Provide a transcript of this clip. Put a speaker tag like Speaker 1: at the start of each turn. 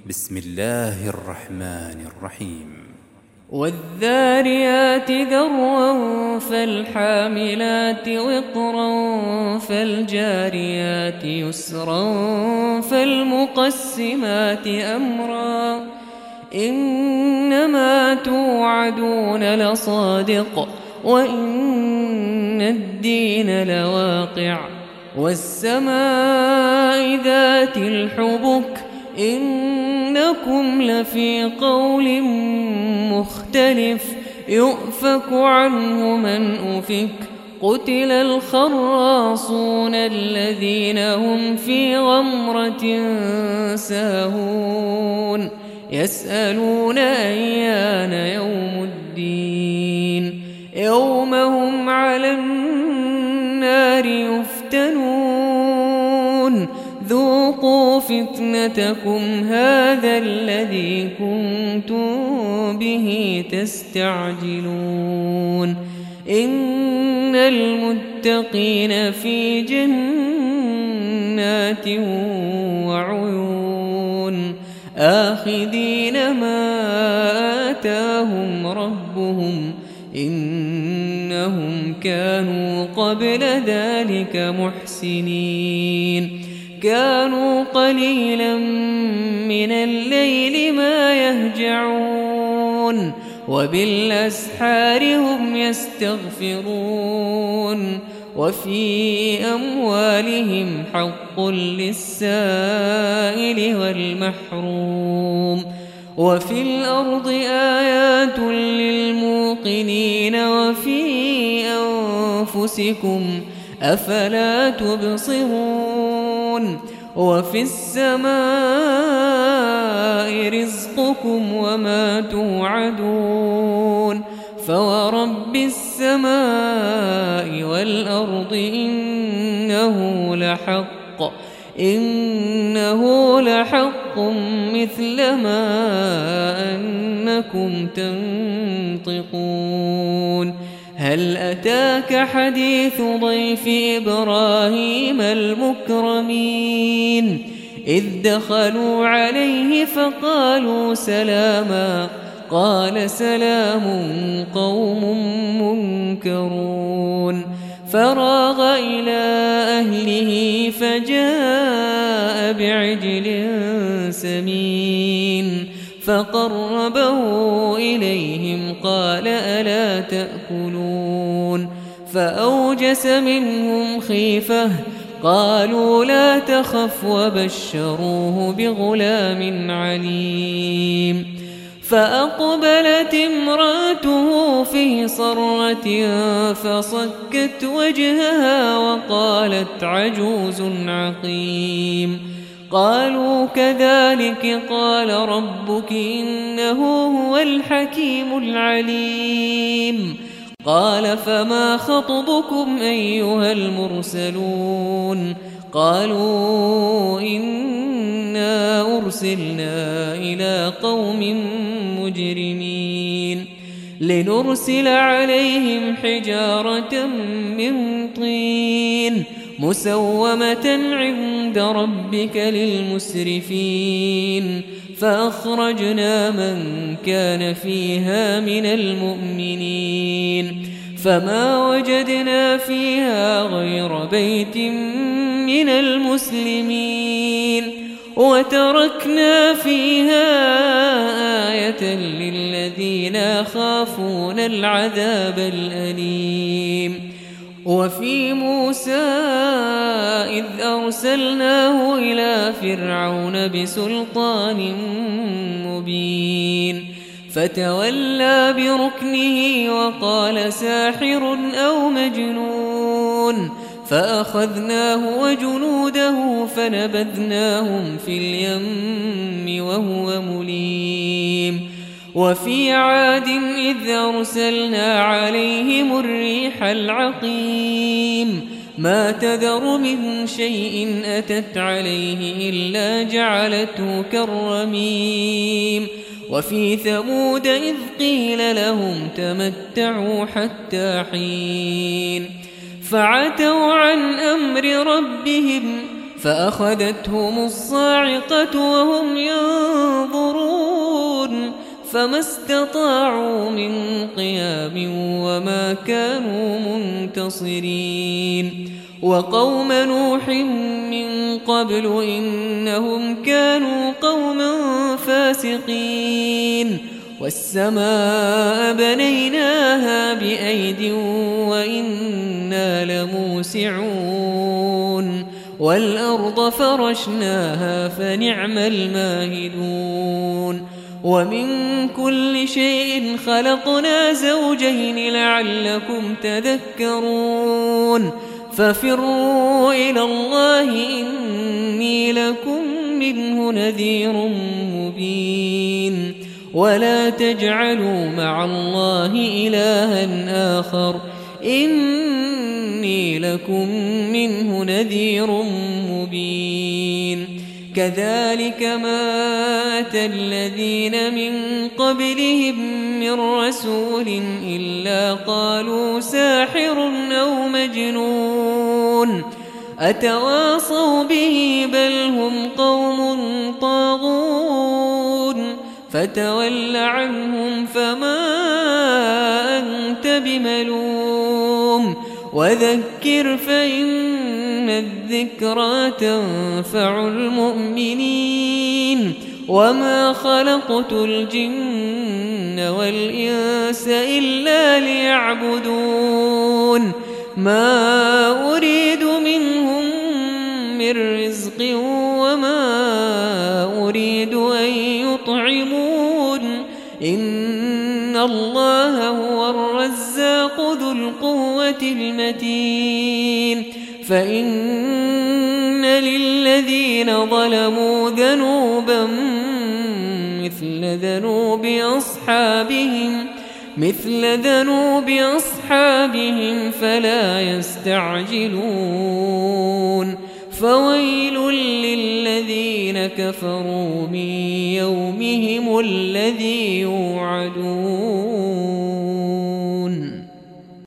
Speaker 1: بسم الله الرحمن الرحيم
Speaker 2: والذاريات ذروا فالحاملات وقرا فالجاريات يسرا فالمقسمات أمرا إنما توعدون لصادق وإن الدين لواقع والسماء ذات الحبك إنكم لفي قول مختلف يؤفك عنه من أفك قتل الخراصون الذين هم في غمرة ساهون يسألون أيان يوم الدين يوم هم على النار يفتنون ذوقوا فتنتكم هذا الذي كنتم به تستعجلون إن المتقين في جنات وعيون آخذين ما آتاهم ربهم إنهم كانوا قبل ذلك محسنين كانوا قليلا من الليل ما يهجعون وبالأسحار هم يستغفرون وفي أموالهم حق للسائل والمحروم وفي الأرض آيات للموقنين وفي أنفسكم أفلا تبصرون وفي السماء رزقكم وما توعدون فورب السماء والأرض إنه لحق مثل ما أنكم تنطقون هل أتاك حديث ضيف إبراهيم المكرمين إذ دخلوا عليه فقالوا سلاما قال سلام قوم منكرون فراغ إلى أهله فجاء بعجل سمين فقربه إليهم قال ألا تأكلون فأوجس منهم خيفة قالوا لا تخف وبشروه بغلام عليم فأقبلت امرأته في صرة فصكت وجهها وقالت عجوز عقيم قالوا كذلك قال ربك إنه هو الحكيم العليم قال فما خطبكم أيها المرسلون قالوا إنا أرسلنا إلى قوم مجرمين لنرسل عليهم حجارة من طين مسومة عند ربك للمسرفين فأخرجنا من كان فيها من المؤمنين فما وجدنا فيها غير بيت من المسلمين وتركنا فيها آية للذين يخافون العذاب الأليم وفي موسى إذ أرسلناه إلى فرعون بسلطان مبين فتولى بركنه وقال ساحر أو مجنون فأخذناه وجنوده فنبذناهم في اليم وهو مليم وفي عاد إذ أرسلنا عليهم الريح العقيم ما تذر من شيء أتت عليه إلا جعلته كالرميم وفي ثمود إذ قيل لهم تمتعوا حتى حين فعتوا عن أمر ربهم فأخذتهم الصاعقة وهم ينظرون فما استطاعوا من قيام وما كانوا منتصرين وقوم نوح من قبل إنهم كانوا قوما فاسقين والسماء بنيناها بأيد وإنا لموسعون والأرض فرشناها فنعم الماهدون ومن كل شيء خلقنا زوجين لعلكم تذكرون ففروا إلى الله إني لكم منه نذير مبين ولا تجعلوا مع الله إلها آخر إني لكم منه نذير مبين كذلك ما أتى الذين من قبلهم من رسول إلا قالوا ساحر أو مجنون أتواصوا به بل هم قوم طاغون فتول عنهم فما أنت بملوم وذكر فإن الذكرى تنفع المؤمنين وما خلقت الجن والإنس إلا ليعبدون ما أريد منهم من رزق وما أريد أن يطعمون إن الله هو الرزاق ذو القوة المتين فإن للذين ظلموا ذنوبا مثل ذنوب أصحابهم فلا يستعجلون فويل للذين كفروا من يومهم الذي يوعدون